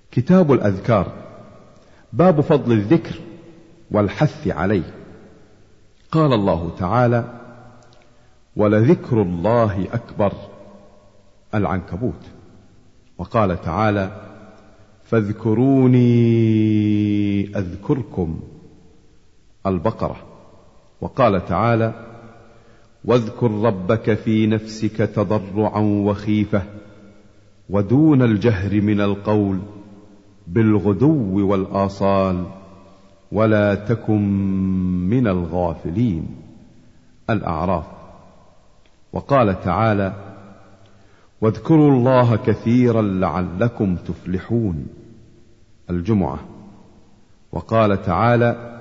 كتاب الأذكار. باب فضل الذكر والحث عليه. قال الله تعالى: ولذكر الله أكبر، العنكبوت. وقال تعالى: فاذكروني أذكركم، البقرة. وقال تعالى: واذكر ربك في نفسك تضرعا وخيفة ودون الجهر من القول بالغدو والآصال ولا تكن من الغافلين، الأعراف. وقال تعالى: واذكروا الله كثيرا لعلكم تفلحون، الجمعة. وقال تعالى: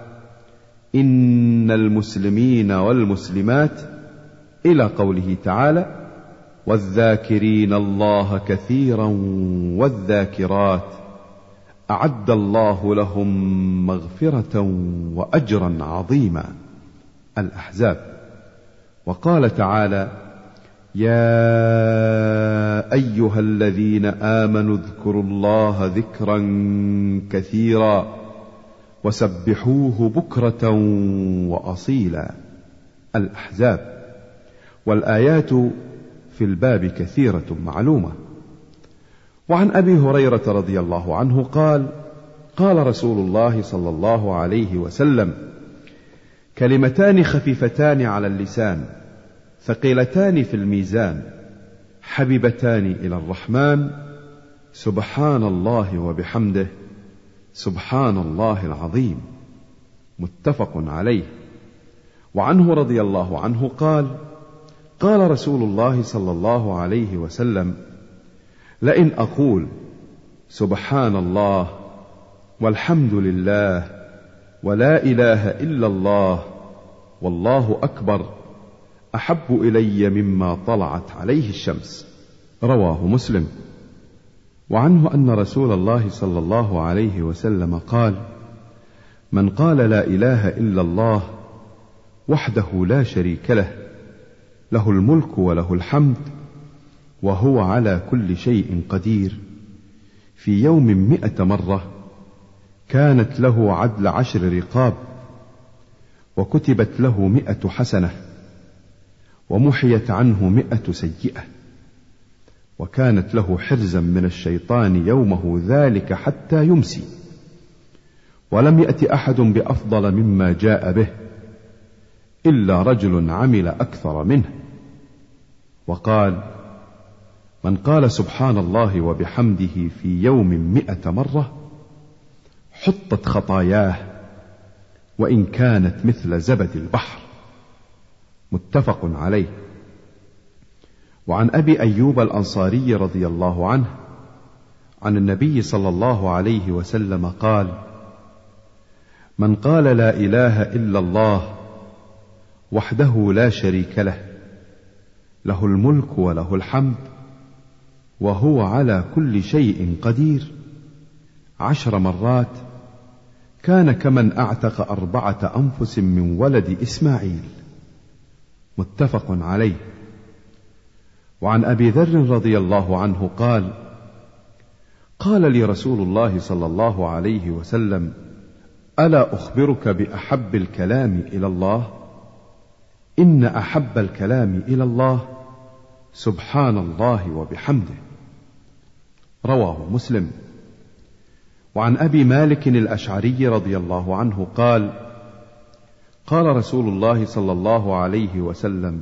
إن المسلمين والمسلمات، إلى قوله تعالى: والذاكرين الله كثيرا والذاكرات أعد الله لهم مغفرة وأجرا عظيما، الأحزاب. وقال تعالى: يا أيها الذين آمنوا اذكروا الله ذكرا كثيرا وسبحوه بكرة وأصيلا، الأحزاب. والآيات في الباب كثيرة معلومة. وعن أبي هريرة رضي الله عنه قال: قال رسول الله صلى الله عليه وسلم: كلمتان خفيفتان على اللسان ثقيلتان في الميزان حبيبتان إلى الرحمن، سبحان الله وبحمده، سبحان الله العظيم، متفق عليه. وعنه رضي الله عنه قال: قال رسول الله صلى الله عليه وسلم: لئن أقول سبحان الله والحمد لله ولا إله إلا الله والله أكبر أحب إلي مما طلعت عليه الشمس، رواه مسلم. وعنه أن رسول الله صلى الله عليه وسلم قال: من قال لا إله إلا الله وحده لا شريك له، له الملك وله الحمد وهو على كل شيء قدير، في يوم 100 مرة، كانت له عدل 10 رقاب، وكتبت له 100 حسنة، ومحيت عنه 100 سيئة، وكانت له حرزا من الشيطان يومه ذلك حتى يمسي، ولم يأت أحد بأفضل مما جاء به إلا رجل عمل أكثر منه. وقال: من قال سبحان الله وبحمده في يوم 100 مرة حطت خطاياه وإن كانت مثل زبد البحر، متفق عليه. وعن أبي أيوب الأنصاري رضي الله عنه عن النبي صلى الله عليه وسلم قال: من قال لا إله إلا الله وحده لا شريك له، له الملك وله الحمد وهو على كل شيء قدير 10 مرات، كان كمن أعتق 4 أنفس من ولد إسماعيل، متفق عليه. وعن أبي ذر رضي الله عنه قال: قال لي رسول الله صلى الله عليه وسلم: ألا أخبرك بأحب الكلام إلى الله؟ إن أحب الكلام إلى الله سبحان الله وبحمده، رواه مسلم. وعن أبي مالك الأشعري رضي الله عنه قال: قال رسول الله صلى الله عليه وسلم: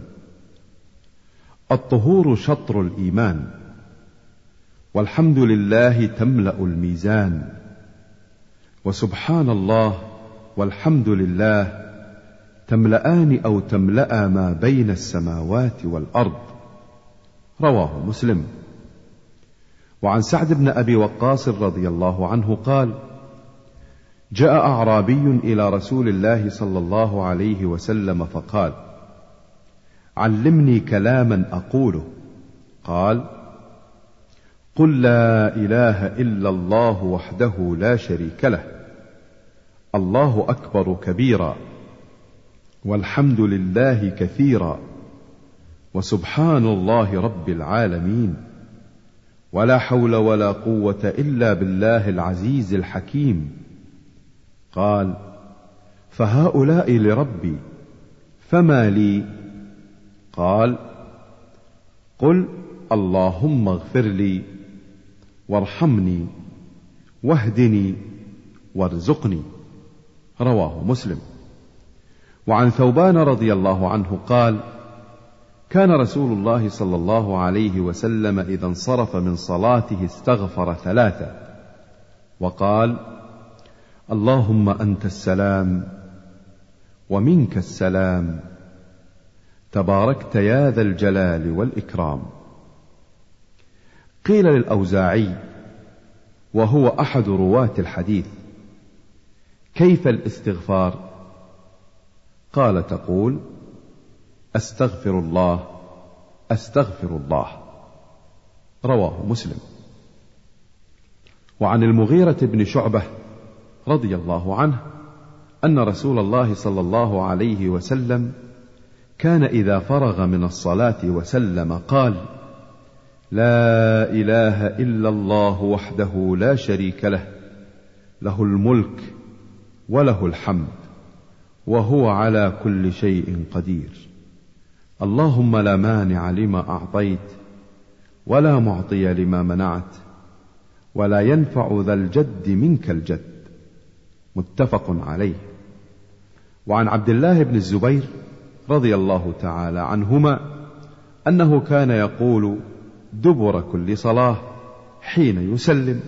الطهور شطر الإيمان، والحمد لله تملأ الميزان، وسبحان الله والحمد لله تملأان أو تملأ ما بين السماوات والأرض، رواه مسلم. وعن سعد بن أبي وقاص رضي الله عنه قال: جاء أعرابي إلى رسول الله صلى الله عليه وسلم فقال: علمني كلاما أقوله. قال: قل لا إله إلا الله وحده لا شريك له، الله أكبر كبيرا، والحمد لله كثيرا، وسبحان الله رب العالمين، ولا حول ولا قوة إلا بالله العزيز الحكيم. قال: فهؤلاء لربي فما لي؟ قال: قل اللهم اغفر لي وارحمني واهدني وارزقني. رواه مسلم. وعن ثوبان رضي الله عنه قال: كان رسول الله صلى الله عليه وسلم إذا انصرف من صلاته استغفر 3 وقال: اللهم أنت السلام ومنك السلام، تباركت يا ذا الجلال والإكرام. قيل للأوزاعي وهو أحد رواة الحديث: كيف الاستغفار؟ قال: تقول: أستغفر الله أستغفر الله. رواه مسلم. وعن المغيرة بن شعبة رضي الله عنه أن رسول الله صلى الله عليه وسلم كان إذا فرغ من الصلاة وسلم قال: لا إله إلا الله وحده لا شريك له، له الملك وله الحمد وهو على كل شيء قدير. اللهم لا مانع لما أعطيت ولا معطي لما منعت ولا ينفع ذا الجد منك الجد. متفق عليه. وعن عبد الله بن الزبير رضي الله تعالى عنهما أنه كان يقول دبر كل صلاة حين يسلم: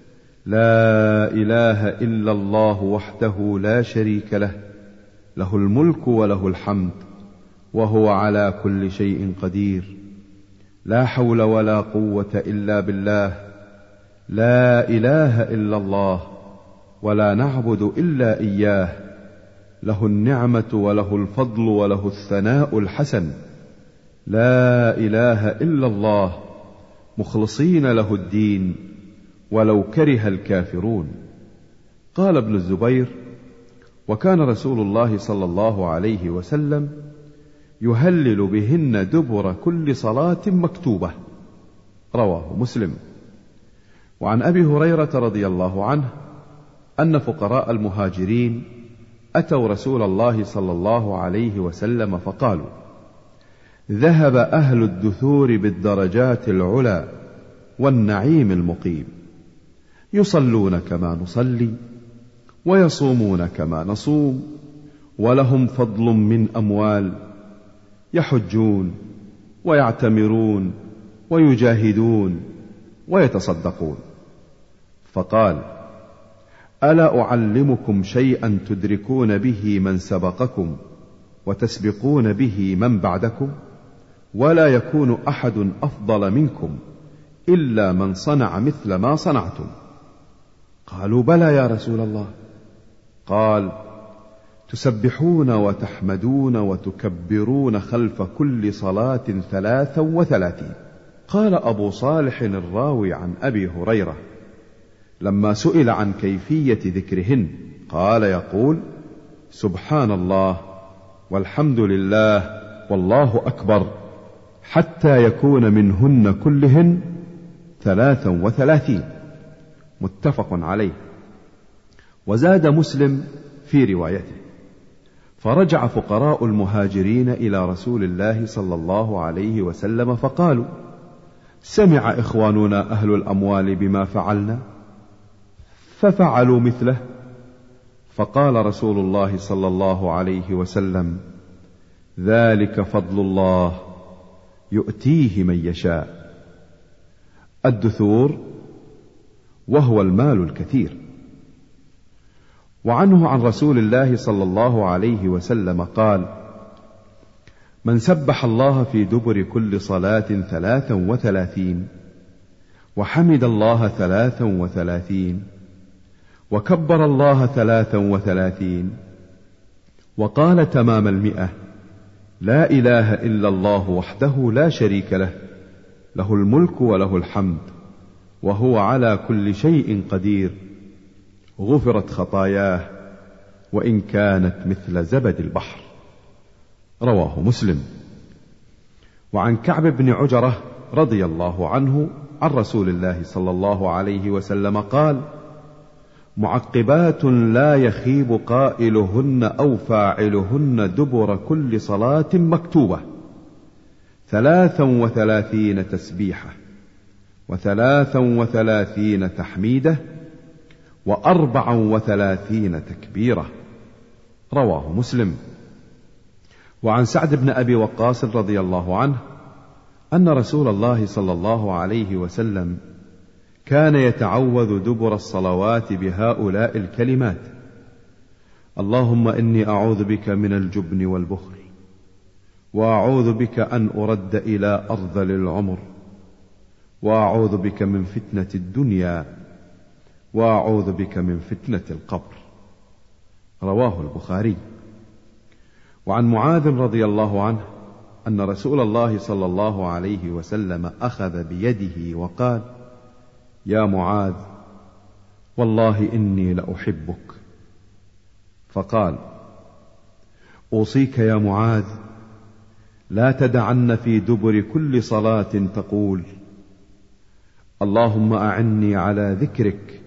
لا إله إلا الله وحده لا شريك له، له الملك وله الحمد وهو على كل شيء قدير، لا حول ولا قوة إلا بالله، لا إله إلا الله ولا نعبد إلا إياه، له النعمة وله الفضل وله الثناء الحسن، لا إله إلا الله مخلصين له الدين ولو كره الكافرون. قال ابن الزبير: وكان رسول الله صلى الله عليه وسلم يهلل بهن دبر كل صلاة مكتوبة. رواه مسلم. وعن أبي هريرة رضي الله عنه أن فقراء المهاجرين أتوا رسول الله صلى الله عليه وسلم فقالوا: ذهب أهل الدثور بالدرجات العلى والنعيم المقيم، يصلون كما نصلي ويصومون كما نصوم، ولهم فضل من أموال، يحجون ويعتمرون ويجاهدون ويتصدقون. فقال: ألا أعلمكم شيئا تدركون به من سبقكم وتسبقون به من بعدكم؟ ولا يكون أحد أفضل منكم إلا من صنع مثل ما صنعتم. قالوا: بلى يا رسول الله. قال: تسبحون وتحمدون وتكبرون خلف كل صلاة 33. قال أبو صالح الراوي عن أبي هريرة لما سئل عن كيفية ذكرهن قال يقول: سبحان الله والحمد لله والله أكبر، حتى يكون منهن كلهن 33. متفق عليه. وزاد مسلم في روايته: فرجع فقراء المهاجرين إلى رسول الله صلى الله عليه وسلم فقالوا: سمع إخواننا أهل الأموال بما فعلنا ففعلوا مثله. فقال رسول الله صلى الله عليه وسلم: ذلك فضل الله يؤتيه من يشاء. الدثور وهو المال الكثير. وعنه عن رسول الله صلى الله عليه وسلم قال: من سبح الله في دبر كل صلاة 33 وحمد الله 33 وكبر الله 33 وقال تمام 100: لا إله إلا الله وحده لا شريك له، له الملك وله الحمد وهو على كل شيء قدير، غفرت خطاياه وإن كانت مثل زبد البحر. رواه مسلم. وعن كعب بن عجرة رضي الله عنه عن رسول الله صلى الله عليه وسلم قال: معقبات لا يخيب قائلهن أو فاعلهن دبر كل صلاة مكتوبة 33 تسبيحة 33 تحميدة 34 تكبيرة. رواه مسلم. وعن سعد بن أبي وقاص رضي الله عنه أن رسول الله صلى الله عليه وسلم كان يتعوذ دبر الصلوات بهؤلاء الكلمات: اللهم إني أعوذ بك من الجبن والبخل، وأعوذ بك أن أرد إلى أرذل العمر، وأعوذ بك من فتنة الدنيا، وأعوذ بك من فتنة القبر. رواه البخاري. وعن معاذ رضي الله عنه أن رسول الله صلى الله عليه وسلم أخذ بيده وقال: يا معاذ، والله إني لأحبك. فقال: أوصيك يا معاذ لا تدعن في دبر كل صلاة تقول: اللهم أعني على ذكرك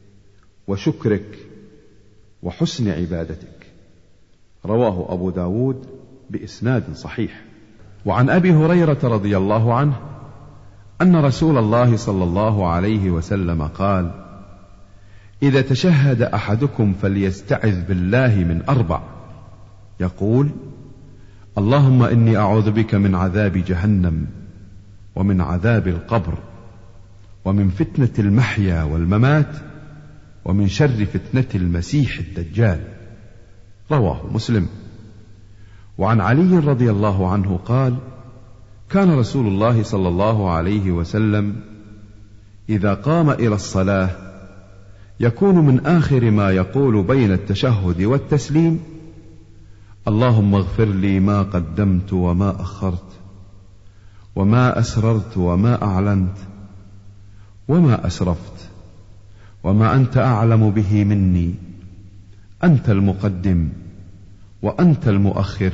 وشكرك وحسن عبادتك. رواه أبو داود بإسناد صحيح. وعن أبي هريرة رضي الله عنه أن رسول الله صلى الله عليه وسلم قال: إذا تشهد أحدكم فليستعذ بالله من 4، يقول: اللهم إني أعوذ بك من عذاب جهنم، ومن عذاب القبر، ومن فتنة المحيا والممات، ومن شر فتنة المسيح الدجال. رواه مسلم. وعن علي رضي الله عنه قال: كان رسول الله صلى الله عليه وسلم إذا قام إلى الصلاة يكون من آخر ما يقول بين التشهد والتسليم: اللهم اغفر لي ما قدمت وما أخرت، وما أسررت وما أعلنت، وما أسرفت، وما أنت أعلم به مني، أنت المقدم وأنت المؤخر،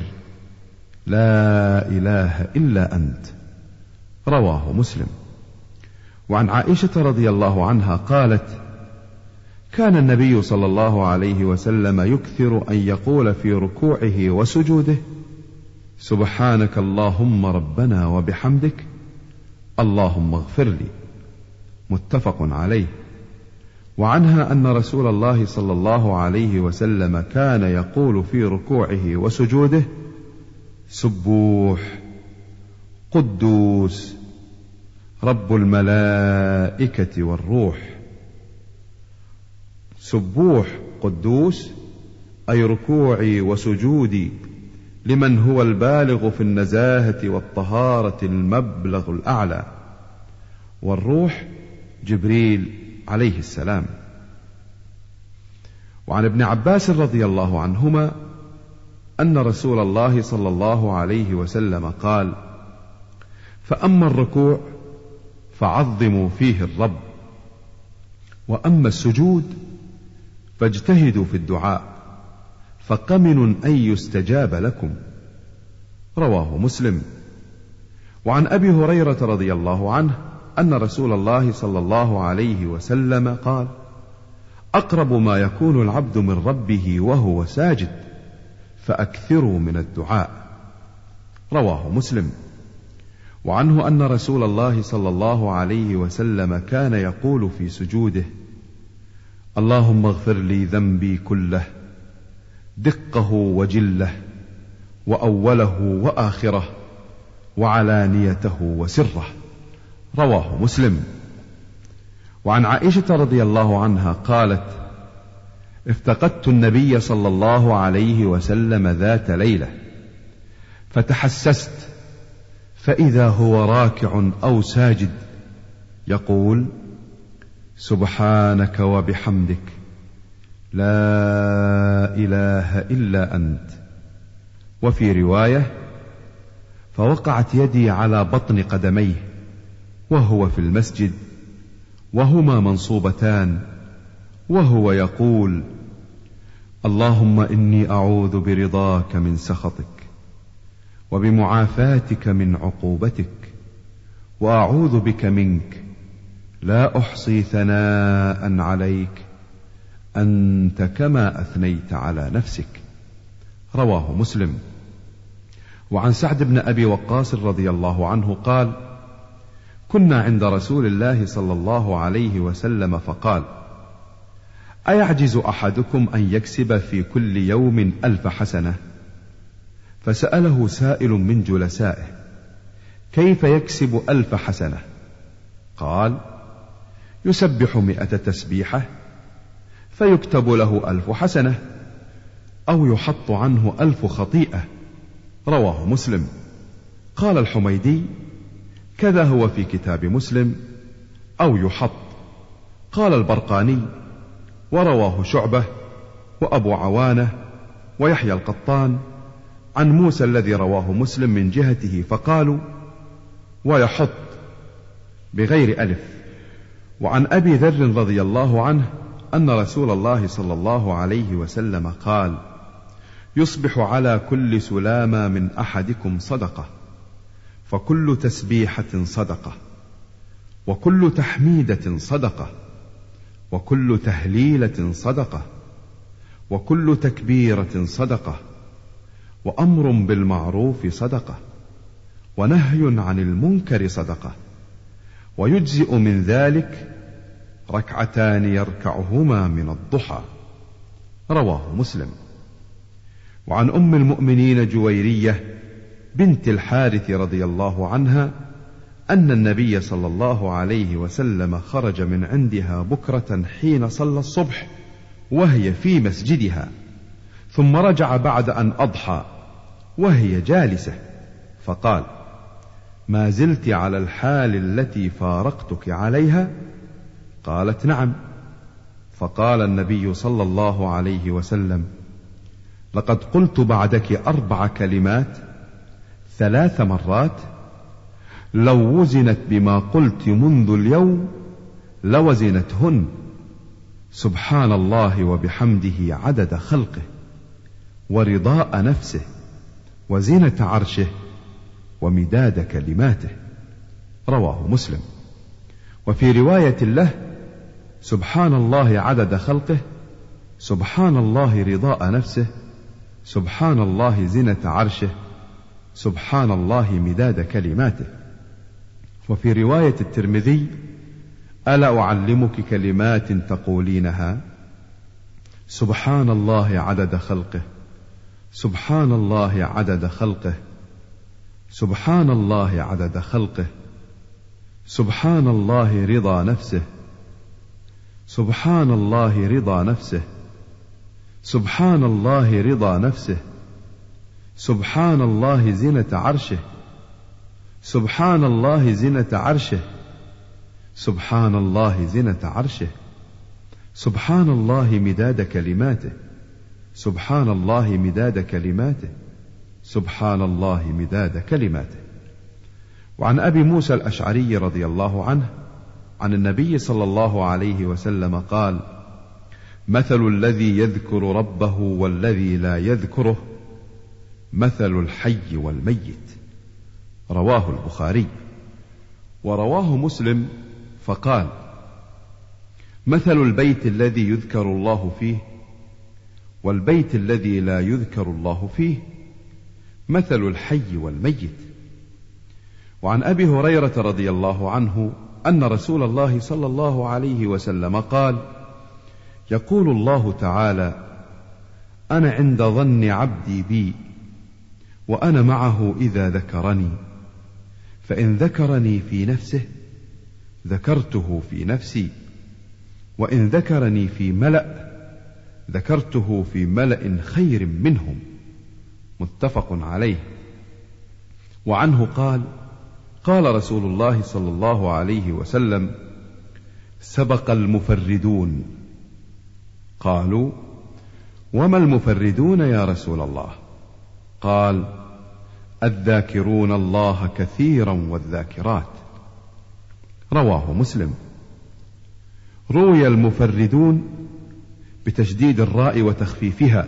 لا إله إلا أنت. رواه مسلم. وعن عائشة رضي الله عنها قالت: كان النبي صلى الله عليه وسلم يكثر أن يقول في ركوعه وسجوده: سبحانك اللهم ربنا وبحمدك، اللهم اغفر لي. متفق عليه. وعنها أن رسول الله صلى الله عليه وسلم كان يقول في ركوعه وسجوده: سبوح قدوس رب الملائكة والروح. سبوح قدوس أي ركوعي وسجودي لمن هو البالغ في النزاهة والطهارة المبلغ الأعلى، والروح جبريل عليه السلام. وعن ابن عباس رضي الله عنهما أن رسول الله صلى الله عليه وسلم قال: فأما الركوع فعظموا فيه الرب، وأما السجود فاجتهدوا في الدعاء، فقمن أن يستجاب لكم. رواه مسلم. وعن أبي هريرة رضي الله عنه أن رسول الله صلى الله عليه وسلم قال: أقرب ما يكون العبد من ربه وهو ساجد، فأكثروا من الدعاء. رواه مسلم. وعنه أن رسول الله صلى الله عليه وسلم كان يقول في سجوده: اللهم اغفر لي ذنبي كله، دقه وجله، وأوله وآخره، وعلانيته وسره. رواه مسلم. وعن عائشة رضي الله عنها قالت: افتقدت النبي صلى الله عليه وسلم ذات ليلة، فتحسست فإذا هو راكع أو ساجد يقول: سبحانك وبحمدك، لا إله إلا أنت. وفي رواية: فوقعت يدي على بطن قدميه وهو في المسجد وهما منصوبتان، وهو يقول: اللهم إني أعوذ برضاك من سخطك، وبمعافاتك من عقوبتك، وأعوذ بك منك لا أحصي ثناء عليك أنت كما أثنيت على نفسك. رواه مسلم. وعن سعد بن أبي وقاص رضي الله عنه قال: كنا عند رسول الله صلى الله عليه وسلم فقال: أيعجز أحدكم أن يكسب في كل يوم 1000 حسنة؟ فسأله سائل من جلسائه: كيف يكسب 1000 حسنة؟ قال: يسبح 100 تسبيحة فيكتب له 1000 حسنة، أو يحط عنه 1000 خطيئة. رواه مسلم. قال الحميدي: كذا هو في كتاب مسلم، أو يحط. قال البرقاني: ورواه شعبة وأبو عوانة ويحيى القطان عن موسى الذي رواه مسلم من جهته، فقالوا: ويحط بغير ألف. وعن أبي ذر رضي الله عنه أن رسول الله صلى الله عليه وسلم قال: يصبح على كل سلامة من أحدكم صدقة، فكل تسبيحة صدقة، وكل تحميدة صدقة، وكل تهليلة صدقة، وكل تكبيرة صدقة، وأمر بالمعروف صدقة، ونهي عن المنكر صدقة، ويجزئ من ذلك 2 يركعهما من الضحى. رواه مسلم. وعن أم المؤمنين جويرية بنت الحارث رضي الله عنها أن النبي صلى الله عليه وسلم خرج من عندها بكرة حين صلى الصبح وهي في مسجدها، ثم رجع بعد أن أضحى وهي جالسة، فقال: ما زلت على الحال التي فارقتك عليها؟ قالت: نعم. فقال النبي صلى الله عليه وسلم: لقد قلت بعدك 4 كلمات 3 مرات، لو وزنت بما قلت منذ اليوم لوزنتهن: سبحان الله وبحمده عدد خلقه، ورضاء نفسه، وزنة عرشه، ومداد كلماته. رواه مسلم. وفي رواية له: سبحان الله عدد خلقه، سبحان الله رضاء نفسه، سبحان الله زنة عرشه، سبحان الله مداد كلماته. وفي رواية الترمذي: ألا أعلمك كلمات تقولينها؟ سبحان الله عدد خلقه، سبحان الله عدد خلقه، سبحان الله عدد خلقه، سبحان الله رضا نفسه، سبحان الله رضا نفسه، سبحان الله رضا نفسه، سبحان الله زنة عرشه، سبحان الله زنة عرشه، سبحان الله زنة عرشه، سبحان الله مداد كلماته، سبحان الله مداد كلماته، سبحان الله مداد كلماته. وعن أبي موسى الأشعري رضي الله عنه عن النبي صلى الله عليه وسلم قال: مثل الذي يذكر ربه والذي لا يذكره مثل الحي والميت. رواه البخاري. ورواه مسلم فقال: مثل البيت الذي يذكر الله فيه والبيت الذي لا يذكر الله فيه مثل الحي والميت. وعن أبي هريرة رضي الله عنه أن رسول الله صلى الله عليه وسلم قال: يقول الله تعالى: أنا عند ظن عبدي بي، وأنا معه إذا ذكرني، فإن ذكرني في نفسه ذكرته في نفسي، وإن ذكرني في ملأ ذكرته في ملأ خير منهم. متفق عليه. وعنه قال: قال رسول الله صلى الله عليه وسلم: سبق المفردون. قالوا: وما المفردون يا رسول الله؟ قال: الذاكرون الله كثيرا والذاكرات. رواه مسلم. روي المفردون بتشديد الراء وتخفيفها،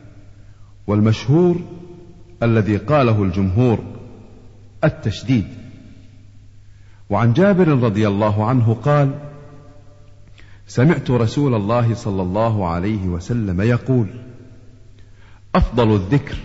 والمشهور الذي قاله الجمهور التشديد. وعن جابر رضي الله عنه قال: سمعت رسول الله صلى الله عليه وسلم يقول: أفضل الذكر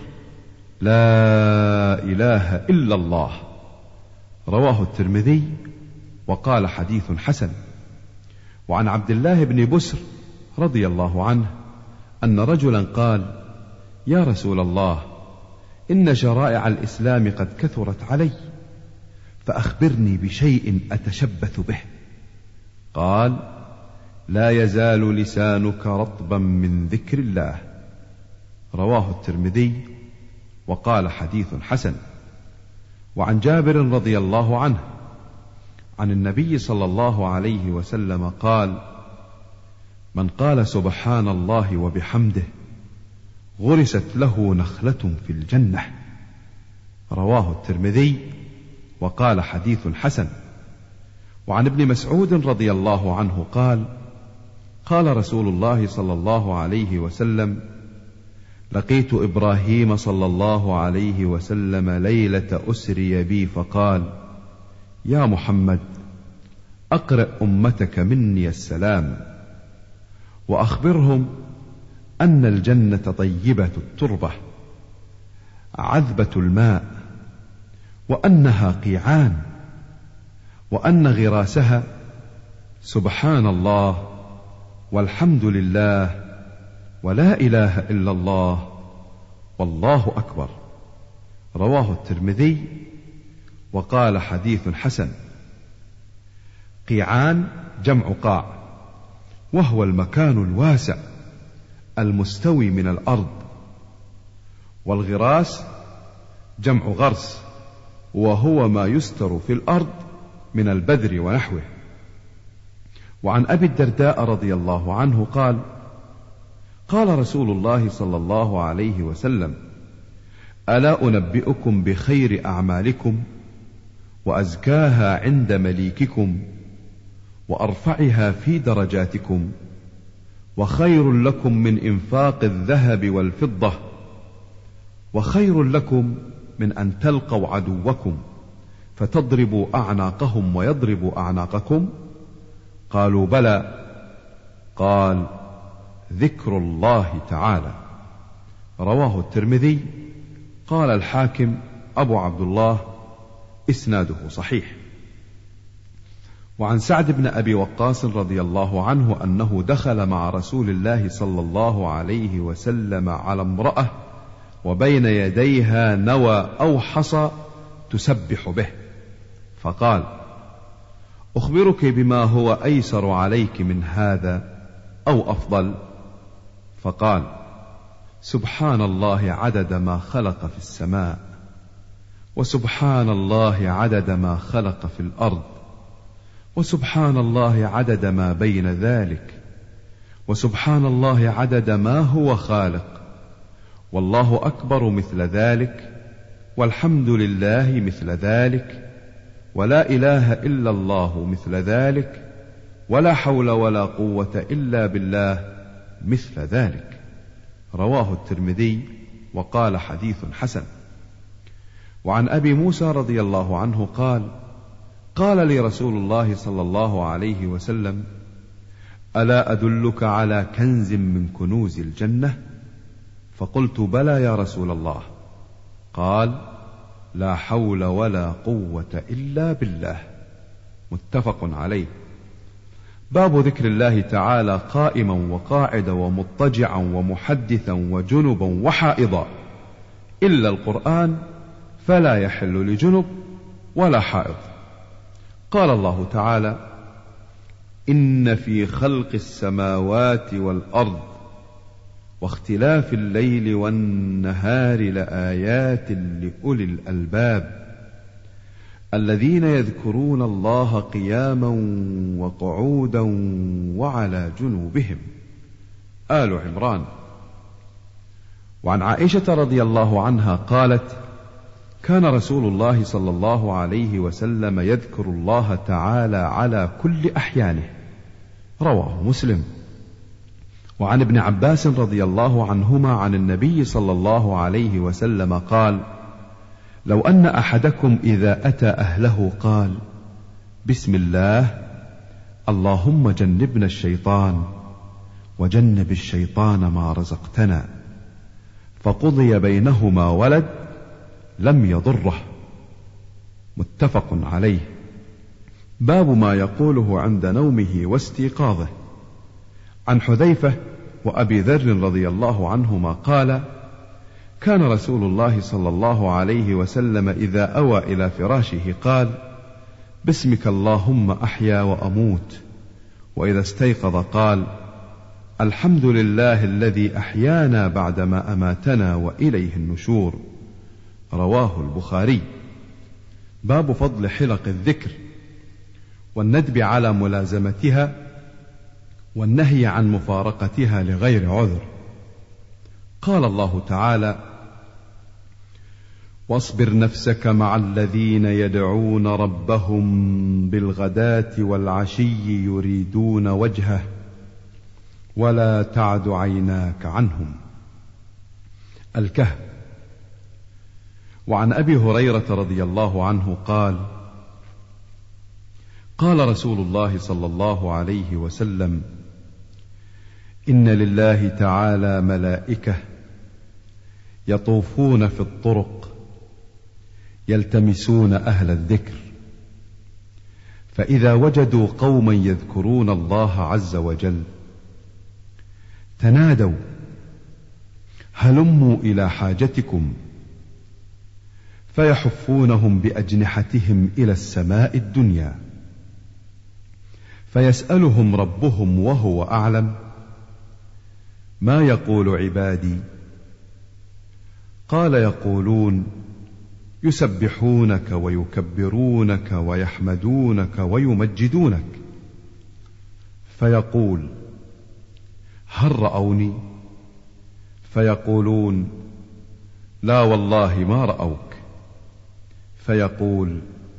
لا إله إلا الله. رواه الترمذي وقال حديث حسن. وعن عبد الله بن بسر رضي الله عنه أن رجلا قال: يا رسول الله، إن شرائع الإسلام قد كثرت علي، فأخبرني بشيء أتشبث به. قال: لا يزال لسانك رطبا من ذكر الله. رواه الترمذي وقال حديث حسن. وعن جابر رضي الله عنه عن النبي صلى الله عليه وسلم قال: من قال سبحان الله وبحمده غرست له نخلة في الجنة. رواه الترمذي وقال حديث حسن. وعن ابن مسعود رضي الله عنه قال: قال رسول الله صلى الله عليه وسلم: لقيت إبراهيم صلى الله عليه وسلم ليلة أسري بي فقال: يا محمد، أقرأ أمتك مني السلام، وأخبرهم أن الجنة طيبة التربة عذبة الماء، وأنها قيعان، وأن غراسها سبحان الله والحمد لله ولا إله إلا الله والله أكبر. رواه الترمذي وقال حديث حسن. قيعان جمع قاع، وهو المكان الواسع المستوي من الأرض. والغراس جمع غرس، وهو ما يستر في الأرض من البذر ونحوه. وعن أبي الدرداء رضي الله عنه قال: قال رسول الله صلى الله عليه وسلم: ألا أنبئكم بخير أعمالكم وأزكاها عند مليككم وأرفعها في درجاتكم وخير لكم من إنفاق الذهب والفضة وخير لكم من أن تلقوا عدوكم فتضربوا أعناقهم ويضربوا أعناقكم؟ قالوا: بلى. قال: ذكر الله تعالى. رواه الترمذي. قال الحاكم أبو عبد الله: إسناده صحيح. وعن سعد بن أبي وقاص رضي الله عنه أنه دخل مع رسول الله صلى الله عليه وسلم على امرأة وبين يديها نوى أو حصى تسبح به، فقال: أخبرك بما هو أيسر عليك من هذا أو أفضل؟ فقال: سبحان الله عدد ما خلق في السماء، وسبحان الله عدد ما خلق في الأرض، وسبحان الله عدد ما بين ذلك، وسبحان الله عدد ما هو خالق، والله أكبر مثل ذلك، والحمد لله مثل ذلك، ولا إله إلا الله مثل ذلك، ولا حول ولا قوة إلا بالله مثل ذلك. رواه الترمذي وقال حديث حسن. وعن أبي موسى رضي الله عنه قال: قال لي رسول الله صلى الله عليه وسلم: ألا أدلك على كنز من كنوز الجنة؟ فقلت: بلى يا رسول الله. قال: لا حول ولا قوة إلا بالله. متفق عليه. باب ذكر الله تعالى قائما وقاعدا ومضطجعا ومحدثا وجنبا وحائضا، إلا القرآن فلا يحل لجنب ولا حائض. قال الله تعالى: إن في خلق السماوات والأرض واختلاف الليل والنهار لآيات لأولي الألباب الذين يذكرون الله قياما وقعودا وعلى جنوبهم. آل عمران. وعن عائشة رضي الله عنها قالت: كان رسول الله صلى الله عليه وسلم يذكر الله تعالى على كل أحيانه. رواه مسلم. وعن ابن عباس رضي الله عنهما عن النبي صلى الله عليه وسلم قال: لو أن أحدكم إذا أتى أهله قال: بسم الله اللهم جنبنا الشيطان وجنب الشيطان ما رزقتنا، فقضي بينهما ولد لم يضره. متفق عليه. باب ما يقوله عند نومه واستيقاظه. عن حذيفة وأبي ذر رضي الله عنهما قال: كان رسول الله صلى الله عليه وسلم إذا أوى إلى فراشه قال: باسمك اللهم أحيا وأموت. وإذا استيقظ قال: الحمد لله الذي أحيانا بعدما أماتنا وإليه النشور. رواه البخاري. باب فضل حلق الذكر والندب على ملازمتها والنهي عن مفارقتها لغير عذر. قال الله تعالى: واصبر نفسك مع الذين يدعون ربهم بالغداة والعشي يريدون وجهه ولا تعد عيناك عنهم. الكهف. وعن أبي هريرة رضي الله عنه قال: قال رسول الله صلى الله عليه وسلم: إن لله تعالى ملائكة يطوفون في الطرق يلتمسون أهل الذكر، فإذا وجدوا قوما يذكرون الله عز وجل تنادوا: هلموا إلى حاجتكم، فيحفونهم بأجنحتهم إلى السماء الدنيا، فيسألهم ربهم وهو أعلم: ما يقول عبادي؟ قال: يقولون يسبحونك ويكبرونك ويحمدونك ويمجدونك. فيقول: هل رأوني؟ فيقولون: لا والله ما رأوك. فيقول: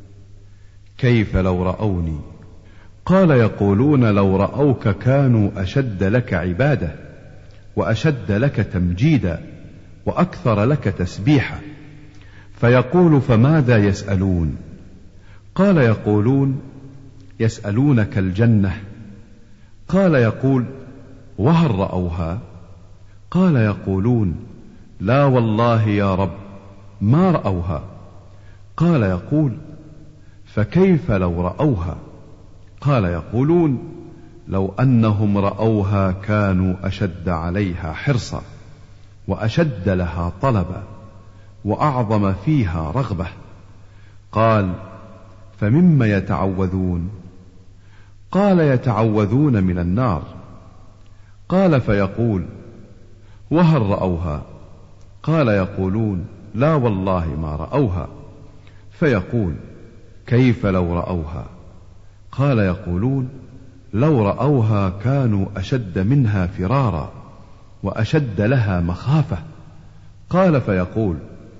كيف لو رأوني؟ قال: يقولون لو رأوك كانوا أشد لك عبادة وأشد لك تمجيدا وأكثر لك تسبيحا. فيقول: فماذا يسألون؟ قال: يقولون يسألونك الجنة. قال: يقول: وهل رأوها؟ قال: يقولون: لا والله يا رب ما رأوها. قال: يقول: فكيف لو رأوها؟ قال: يقولون: لو أنهم رأوها كانوا أشد عليها حرصا وأشد لها طلبا وأعظم فيها رغبة. قال: فمما يتعوذون؟ قال: يتعوذون من النار. قال: فيقول: وهل رأوها؟ قال: يقولون: لا والله ما رأوها. فيقول: كيف لو رأوها؟ قال: يقولون: لو رأوها كانوا أشد منها فرارا وأشد لها مخافة. قال: فيقول: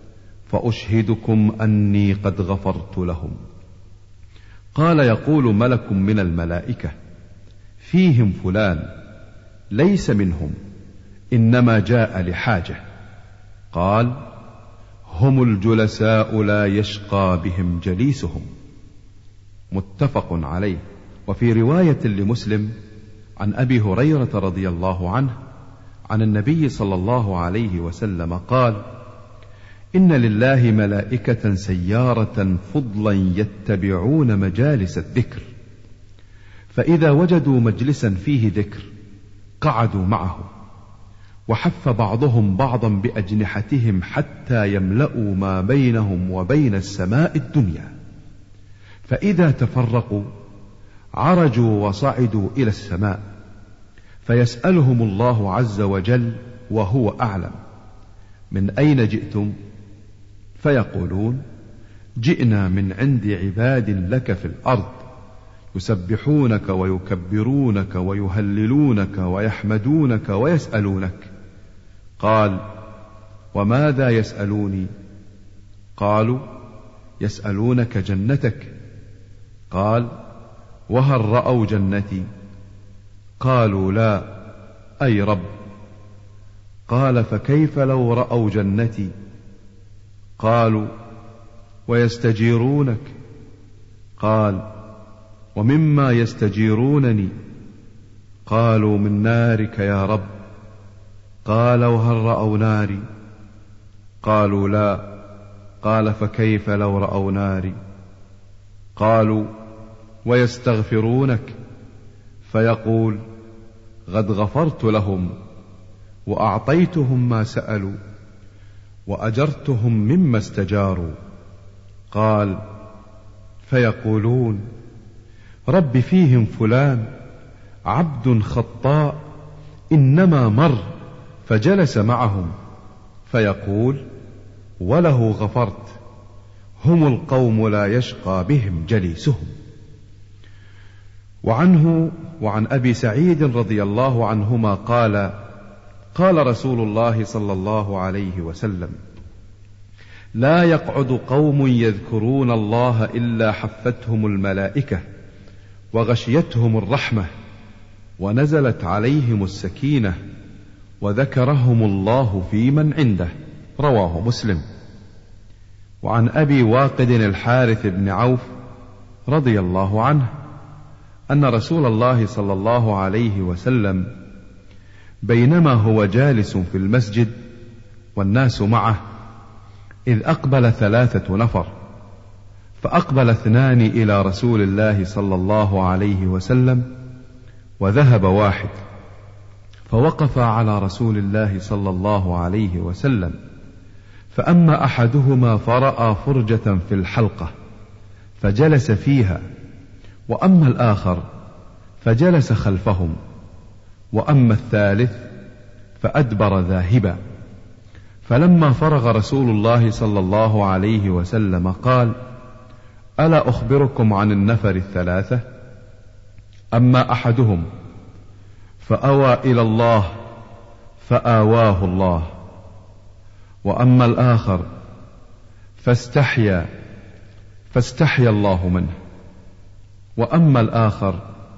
فأشهدكم أني قد غفرت لهم. قال: يقول ملك من الملائكة: فيهم فلان ليس منهم، إنما جاء لحاجة. قال: هم الجلساء لا يشقى بهم جليسهم. متفق عليه. وفي رواية لمسلم عن أبي هريرة رضي الله عنه عن النبي صلى الله عليه وسلم قال: إن لله ملائكة سيارة فضلا يتبعون مجالس الذكر، فإذا وجدوا مجلسا فيه ذكر قعدوا معه، وحف بعضهم بعضا بأجنحتهم حتى يملأوا ما بينهم وبين السماء الدنيا، فإذا تفرقوا عرجوا وصعدوا إلى السماء، فيسألهم الله عز وجل وهو أعلم: من أين جئتم؟ فيقولون: جئنا من عند عباد لك في الأرض يسبحونك ويكبرونك ويهللونك ويحمدونك ويسألونك. قال: وماذا يسألوني؟ قالوا: يسألونك جنتك. قال: وهل رأوا جنتي؟ قالوا: لا أي رب. قال: فكيف لو رأوا جنتي؟ قالوا: ويستجيرونك. قال: ومما يستجيرونني؟ قالوا من نارك يا رب. قال وهل رأوا ناري؟ قالوا لا. قال فكيف لو رأوا ناري؟ قالوا ويستغفرونك، فيقول قد غفرت لهم وأعطيتهم ما سألوا وأجرتهم مما استجاروا. قال فيقولون رب فيهم فلان عبد خطاء إنما مر فجلس معهم، فيقول وله غفرت، هم القوم لا يشقى بهم جليسهم. وعنه وعن أبي سعيد رضي الله عنهما قال قال رسول الله صلى الله عليه وسلم لا يقعد قوم يذكرون الله إلا حفتهم الملائكة وغشيتهم الرحمة ونزلت عليهم السكينة وذكرهم الله في من عنده. رواه مسلم. وعن أبي واقد الحارث بن عوف رضي الله عنه أن رسول الله صلى الله عليه وسلم بينما هو جالس في المسجد والناس معه إذ أقبل 3 نفر، فأقبل 2 إلى رسول الله صلى الله عليه وسلم وذهب 1، فوقف على رسول الله صلى الله عليه وسلم، فأما أحدهما فرأى فرجة في الحلقة فجلس فيها، وأما الآخر فجلس خلفهم، وأما الثالث فأدبر ذاهبا. فلما فرغ رسول الله صلى الله عليه وسلم قال ألا أخبركم عن النفر 3؟ أما أحدهم فأوى إلى الله فآواه الله، وأما الآخر فاستحيا الله منه، وأما الآخر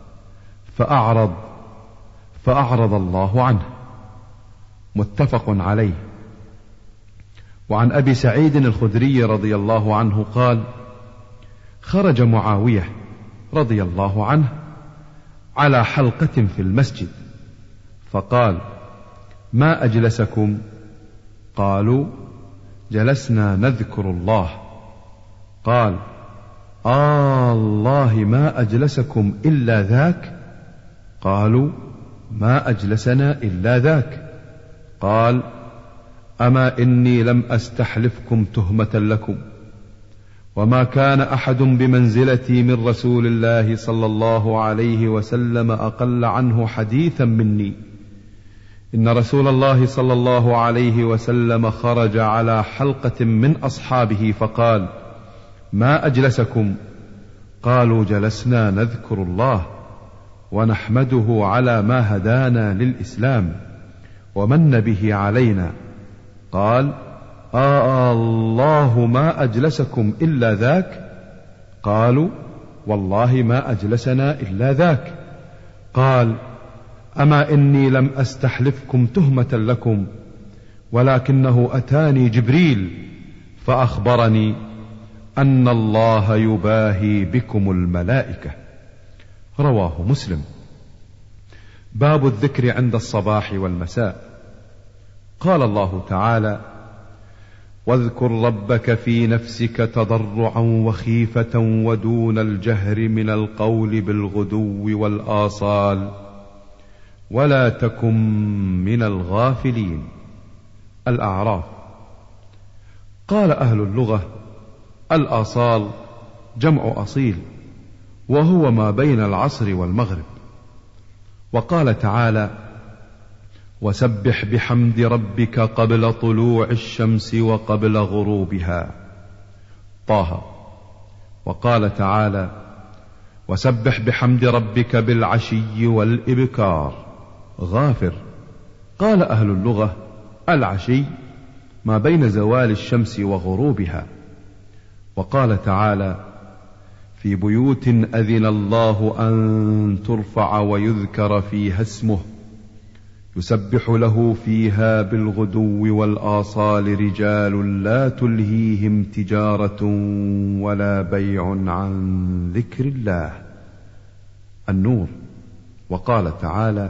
فأعرض الله عنه. متفق عليه. وعن أبي سعيد الخدري رضي الله عنه قال خرج معاوية رضي الله عنه على حلقة في المسجد فقال ما أجلسكم؟ قالوا جلسنا نذكر الله. قال الله ما أجلسكم إلا ذاك؟ قالوا ما أجلسنا إلا ذاك. قال أما إني لم أستحلفكم تهمة لكم، وما كان أحد بمنزلتي من رسول الله صلى الله عليه وسلم أقل عنه حديثا مني. إن رسول الله صلى الله عليه وسلم خرج على حلقة من أصحابه فقال ما أجلسكم؟ قالوا جلسنا نذكر الله ونحمده على ما هدانا للإسلام ومن به علينا. قال الله ما أجلسكم إلا ذاك؟ قالوا والله ما أجلسنا إلا ذاك. قال أما إني لم أستحلفكم تهمة لكم، ولكنه أتاني جبريل فأخبرني أن الله يباهي بكم الملائكة. رواه مسلم. باب الذكر عند الصباح والمساء. قال الله تعالى واذكر ربك في نفسك تضرعا وخيفة ودون الجهر من القول بالغدو والآصال ولا تكن من الغافلين. الأعراف. قال أهل اللغة الآصال جمع أصيل، وهو ما بين العصر والمغرب. وقال تعالى وسبح بحمد ربك قبل طلوع الشمس وقبل غروبها. طه. وقال تعالى وسبح بحمد ربك بالعشي والإبكار. غافر. قال أهل اللغة العشي ما بين زوال الشمس وغروبها. وقال تعالى في بيوت أذن الله أن ترفع ويذكر فيها اسمه يسبح له فيها بالغدو والآصال رجال لا تلهيهم تجارة ولا بيع عن ذكر الله. النور. وقال تعالى: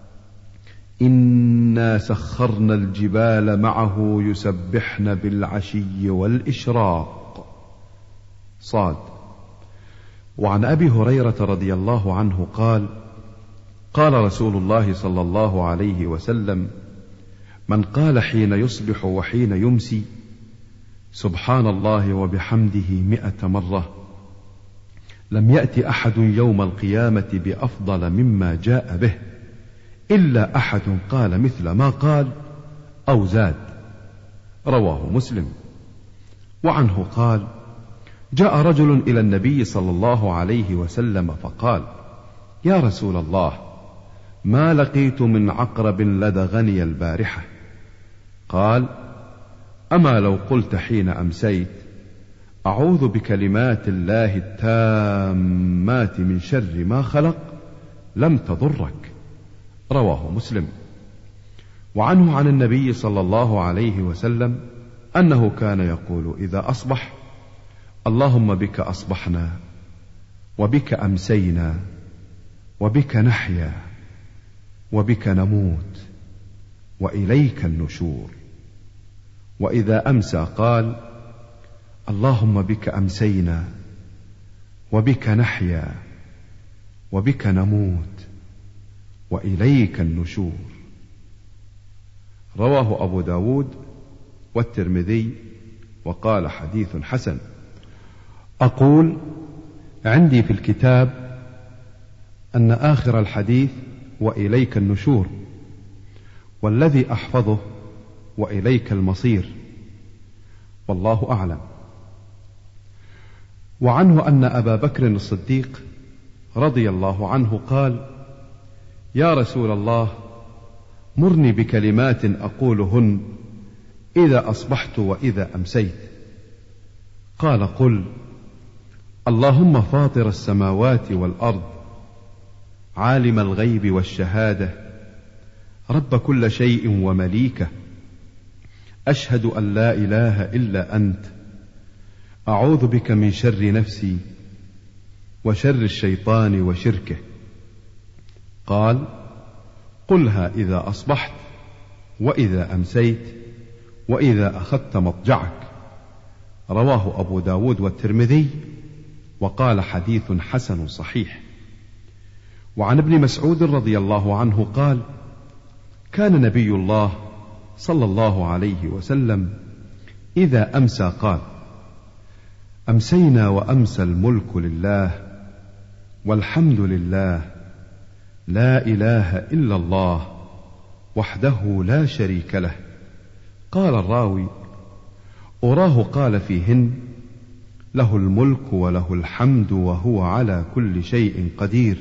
إنا سخرنا الجبال معه يسبحن بالعشي والإشراق. صاد. وعن أبي هريرة رضي الله عنه قال: قال رسول الله صلى الله عليه وسلم: من قال حين يصبح وحين يمسي سبحان الله وبحمده 100 مرة لم يأت أحد يوم القيامة بأفضل مما جاء به إلا أحد قال مثل ما قال أو زاد. رواه مسلم. وعنه قال: جاء رجل إلى النبي صلى الله عليه وسلم فقال: يا رسول الله، ما لقيت من عقرب لدغني البارحة. قال: أما لو قلت حين أمسيت أعوذ بكلمات الله التامات من شر ما خلق لم تضرك. رواه مسلم. وعنه عن النبي صلى الله عليه وسلم أنه كان يقول إذا أصبح: اللهم بك أصبحنا وبك أمسينا وبك نحيا وبك نموت وإليك النشور. وإذا أمسى قال: اللهم بك أمسينا وبك نحيا وبك نموت وإليك النشور. رواه أبو داود والترمذي وقال حديث حسن. أقول عندي في الكتاب أن آخر الحديث وإليك النشور، والذي أحفظه وإليك المصير، والله أعلم. وعنه أن أبا بكر الصديق رضي الله عنه قال: يا رسول الله، مرني بكلمات أقولهن إذا أصبحت وإذا أمسيت. قال: قل: اللهم فاطر السماوات والأرض، عالم الغيب والشهادة، رب كل شيء ومليكه، أشهد أن لا إله إلا أنت، أعوذ بك من شر نفسي وشر الشيطان وشركه. قال: قلها إذا أصبحت وإذا أمسيت وإذا أخذت مضجعك. رواه أبو داود والترمذي وقال حديث حسن صحيح. وعن ابن مسعود رضي الله عنه قال: كان نبي الله صلى الله عليه وسلم إذا أمسى قال: أمسينا وأمسى الملك لله والحمد لله، لا إله إلا الله وحده لا شريك له. قال الراوي: أراه قال فيهن: له الملك وله الحمد وهو على كل شيء قدير.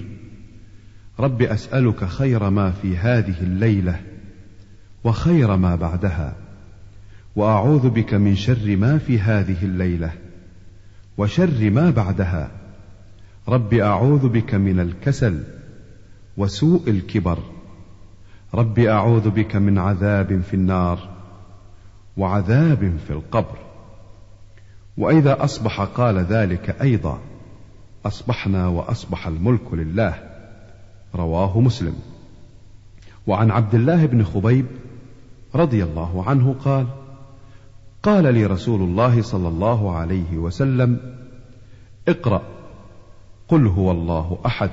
رب أسألك خير ما في هذه الليلة وخير ما بعدها، وأعوذ بك من شر ما في هذه الليلة وشر ما بعدها. رب أعوذ بك من الكسل وسوء الكبر. رب أعوذ بك من عذاب في النار وعذاب في القبر. وإذا أصبح قال ذلك أيضا: أصبحنا وأصبح الملك لله. رواه مسلم. وعن عبد الله بن خبيب رضي الله عنه قال: قال لي رسول الله صلى الله عليه وسلم: اقرأ قل هو الله أحد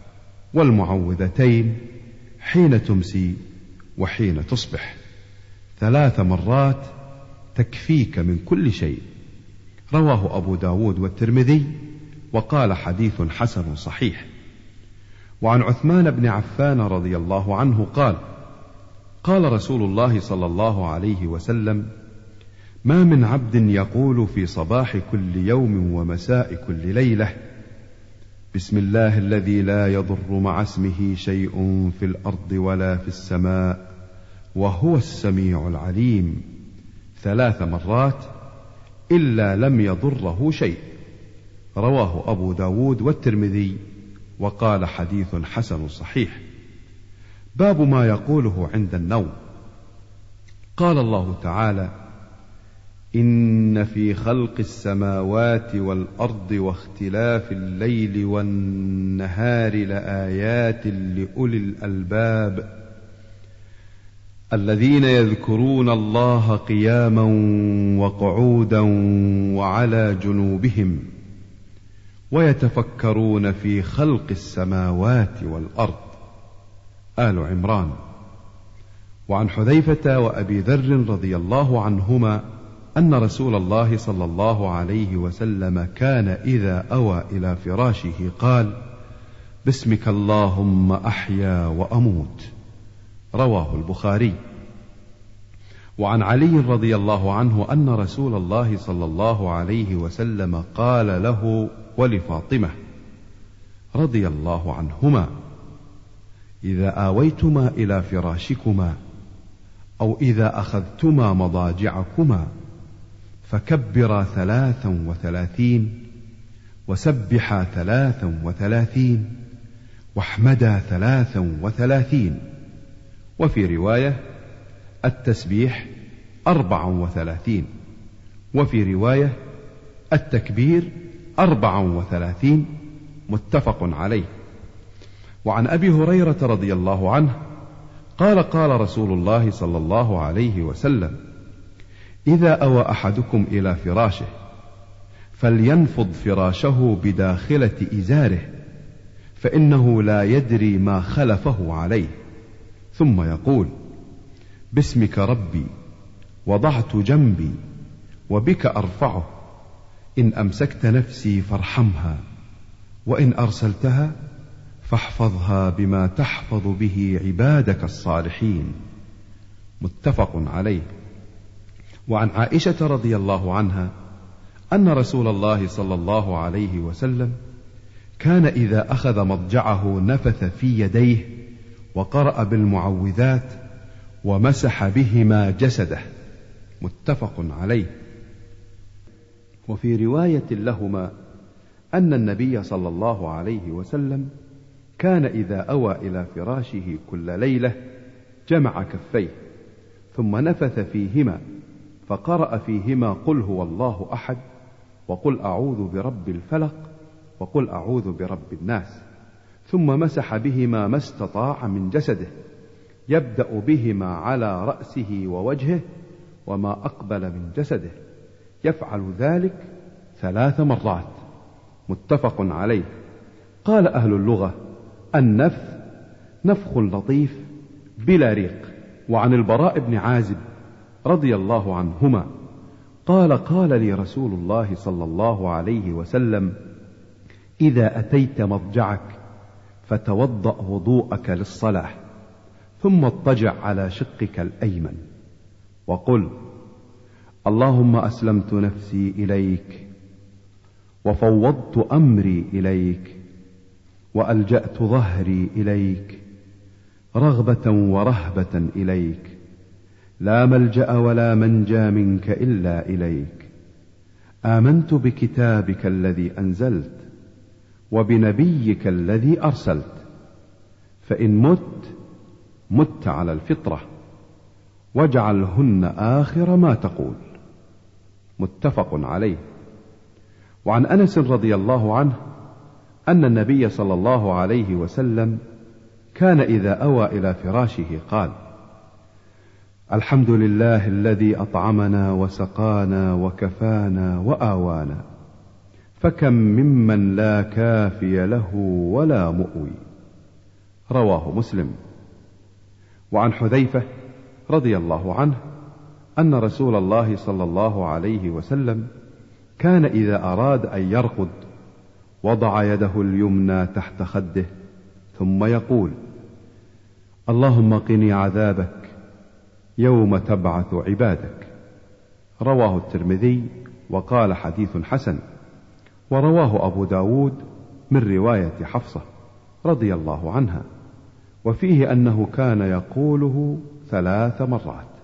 والمعوذتين حين تمسي وحين تصبح 3 مرات تكفيك من كل شيء. رواه أبو داود والترمذي وقال حديث حسن صحيح. وعن عثمان بن عفان رضي الله عنه قال: قال رسول الله صلى الله عليه وسلم: ما من عبد يقول في صباح كل يوم ومساء كل ليلة: بسم الله الذي لا يضر مع اسمه شيء في الأرض ولا في السماء وهو السميع العليم 3 مرات إلا لم يضره شيء. رواه أبو داود والترمذي وقال حديث حسن صحيح. باب ما يقوله عند النوم. قال الله تعالى: إن في خلق السماوات والأرض واختلاف الليل والنهار لآيات لأولي الألباب الذين يذكرون الله قياما وقعودا وعلى جنوبهم ويتفكرون في خلق السماوات والأرض. آل عمران. وعن حذيفة وأبي ذر رضي الله عنهما أن رسول الله صلى الله عليه وسلم كان إذا أوى إلى فراشه قال: باسمك اللهم أحيا وأموت. رواه البخاري. وعن علي رضي الله عنه أن رسول الله صلى الله عليه وسلم قال له ولفاطمة رضي الله عنهما: إذا آويتما إلى فراشكما أو إذا أخذتما مضاجعكما فكبرا 33 وسبحا 33 واحمدا 33. وفي رواية التسبيح 34، وفي رواية التكبير 34. متفق عليه. وعن أبي هريرة رضي الله عنه قال: قال رسول الله صلى الله عليه وسلم: إذا أوى أحدكم إلى فراشه فلينفض فراشه بداخلة إزاره فإنه لا يدري ما خلفه عليه، ثم يقول: باسمك ربي وضعت جنبي وبك أرفعه، إن أمسكت نفسي فارحمها وإن أرسلتها فاحفظها بما تحفظ به عبادك الصالحين. متفق عليه. وعن عائشة رضي الله عنها أن رسول الله صلى الله عليه وسلم كان إذا أخذ مضجعه نفث في يديه وقرأ بالمعوذات ومسح بهما جسده. متفق عليه. وفي رواية لهما أن النبي صلى الله عليه وسلم كان إذا أوى إلى فراشه كل ليلة جمع كفيه ثم نفث فيهما فقرأ فيهما قل هو الله أحد وقل أعوذ برب الفلق وقل أعوذ برب الناس، ثم مسح بهما ما استطاع من جسده، يبدأ بهما على رأسه ووجهه وما أقبل من جسده، يفعل ذلك 3 مرات. متفق عليه. قال أهل اللغة: النفث نفخ لطيف بلا ريق. وعن البراء بن عازب رضي الله عنهما قال: قال لي رسول الله صلى الله عليه وسلم: إذا أتيت مضجعك فتوضأ وضوءك للصلاة ثم اضطجع على شقك الأيمن وقل: اللهم أسلمت نفسي إليك وفوضت أمري إليك وألجأت ظهري إليك رغبة ورهبة إليك، لا ملجأ ولا منجى منك إلا إليك، آمنت بكتابك الذي أنزلت وبنبيك الذي أرسلت، فإن مت على الفطرة واجعلهن آخر ما تقول. متفق عليه. وعن أنس رضي الله عنه أن النبي صلى الله عليه وسلم كان إذا أوى إلى فراشه قال: الحمد لله الذي أطعمنا وسقانا وكفانا وآوانا، فكم ممن لا كافي له ولا مؤوي. رواه مسلم. وعن حذيفة رضي الله عنه أن رسول الله صلى الله عليه وسلم كان إذا أراد أن يرقد وضع يده اليمنى تحت خده ثم يقول: اللهم قني عذابك يوم تبعث عبادك. رواه الترمذي وقال حديث حسن. ورواه أبو داود من رواية حفصة رضي الله عنها، وفيه أنه كان يقوله 3 مرات.